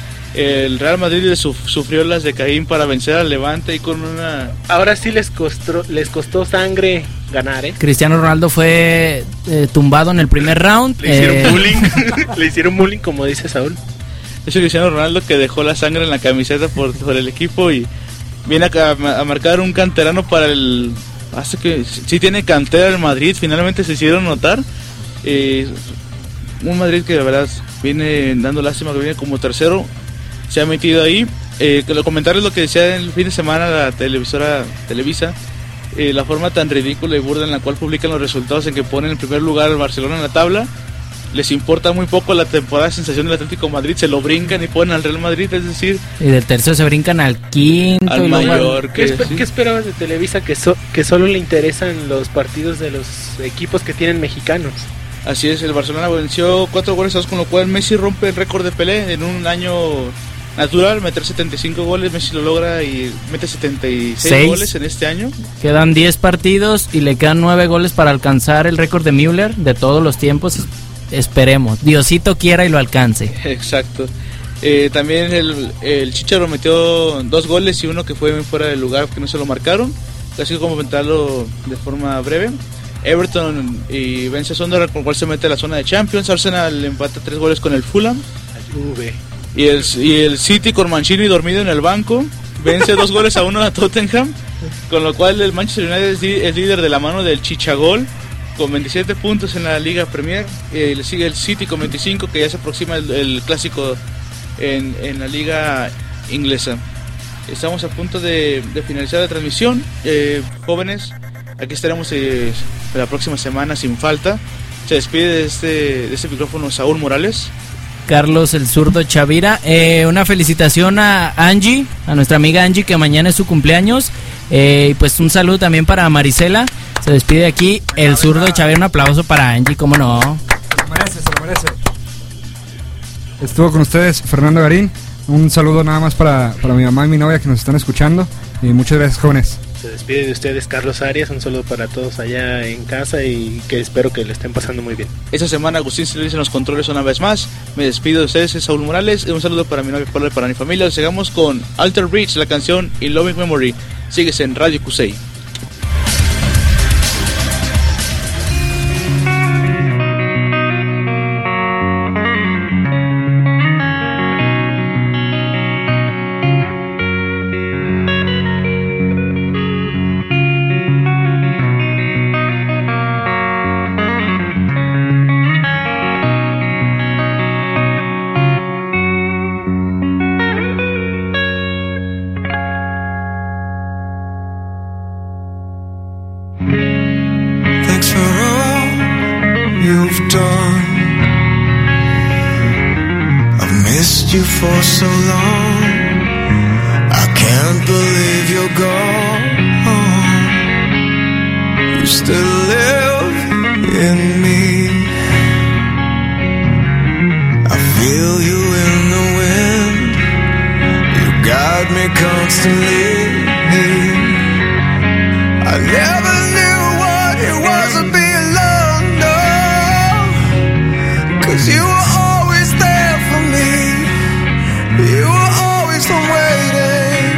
El Real Madrid sufrió las de Caín para vencer al Levante y con una... Ahora sí les costó sangre ganar, ¿eh? Cristiano Ronaldo fue tumbado en el primer round. Le hicieron bullying. Le hicieron bullying, como dice Saúl. Es Cristiano Ronaldo que dejó la sangre en la camiseta por el equipo y viene a marcar un canterano para el... Hace que sí tiene cantera el Madrid, finalmente se hicieron notar. Un Madrid que de verdad viene dando lástima, que viene como tercero. Se ha metido ahí. Que lo comentar es lo que decía el fin de semana la televisora Televisa. La forma tan ridícula y burda en la cual publican los resultados, en que ponen en primer lugar al Barcelona en la tabla. Les importa muy poco la temporada de sensación del Atlético de Madrid, se lo brincan y ponen al Real Madrid, es decir... Y del tercero se brincan al quinto. Al mayor. ¿Qué esperabas de Televisa que solo le interesan los partidos de los equipos que tienen mexicanos? Así es, el Barcelona venció 4-2, con lo cual Messi rompe el récord de Pelé en un año... natural, meter 75 goles, Messi lo logra y mete 76 goles en este año. Quedan 10 partidos y le quedan 9 goles para alcanzar el récord de Müller de todos los tiempos. Esperemos, Diosito quiera y lo alcance. Exacto. También el Chicharo metió 2 goles y uno que fue fuera del lugar, que no se lo marcaron. Así como comentarlo de forma breve. Everton y vence a Sunderland, con el cual se mete a la zona de Champions. Arsenal empata 3 goles con el Fulham. Y el City con Mancini dormido en el banco vence 2-1 a Tottenham, con lo cual el Manchester United es líder de la mano del Chichagol con 27 puntos en la Liga Premier. Le sigue el City con 25, que ya se aproxima el clásico en la Liga Inglesa. Estamos a punto de finalizar la transmisión. Jóvenes, aquí estaremos la próxima semana sin falta. Se despide de este micrófono Saúl Morales. Carlos el zurdo Chavira. Una felicitación a Angie, a nuestra amiga Angie, que mañana es su cumpleaños. Y pues un saludo también para Marisela. Se despide aquí el zurdo Chavira. Un aplauso para Angie, cómo no. Se lo merece. Estuvo con ustedes Fernando Garín. Un saludo nada más para mi mamá y mi novia que nos están escuchando. Y muchas gracias, jóvenes. Se despide de ustedes Carlos Arias. Un saludo para todos allá en casa y que espero que le estén pasando muy bien. Esta semana Agustín se dice en los controles una vez más. Me despido de ustedes, es Saúl Morales. Un saludo para mi novia Paula y para mi familia. Llegamos con Alter Bridge, la canción In Loving Memory. Sigues en Radio Cusey. You for so long, I can't believe you're gone. You still live in me. I feel you in the wind. You guide me constantly. I never knew what it was to be alone, no, 'cause you were always there for me. You were always waiting.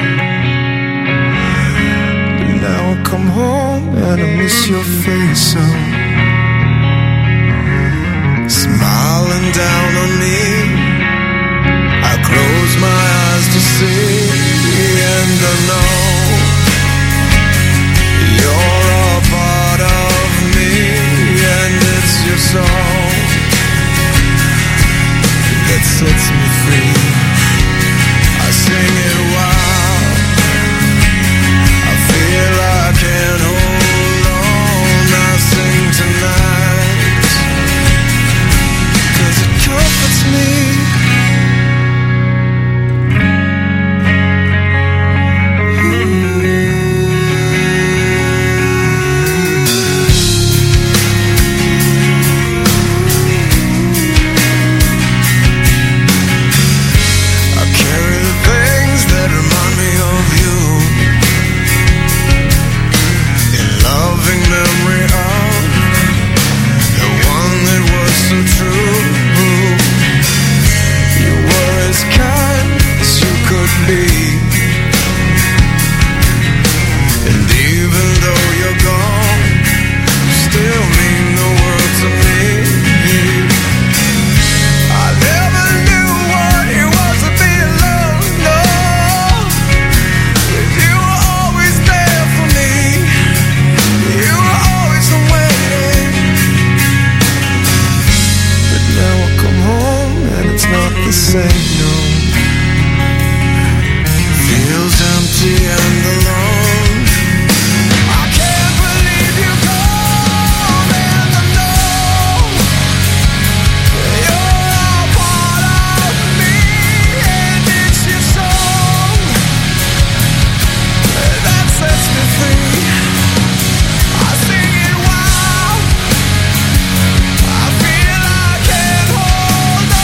But now I come home and I miss your face so. Smiling down on me, I close my eyes to see, and I know you're a part of me, and it's your song that sets me free. I sing it wild, I feel I can't hold on. I sing tonight, 'cause it comforts me.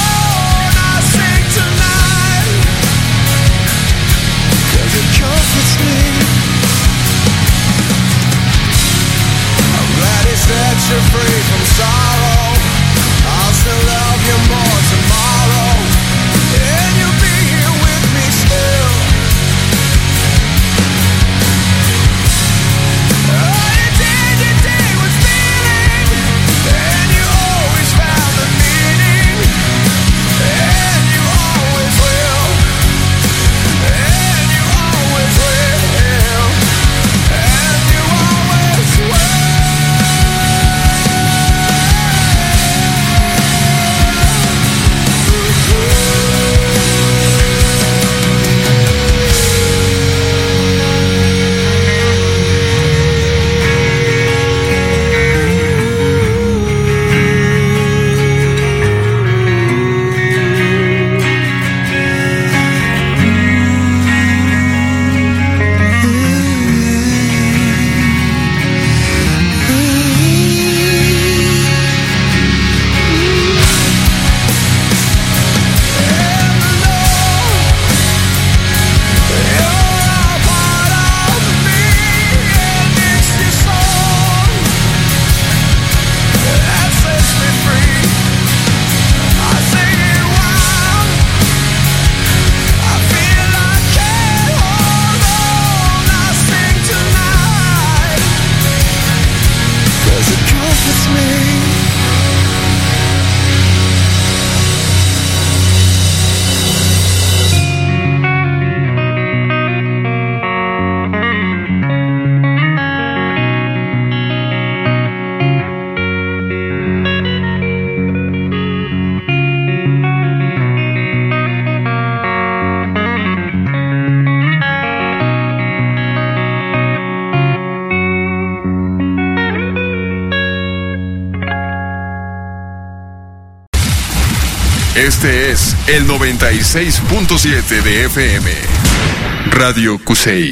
Comforts Este es el 96.7 de FM. Radio Cusey.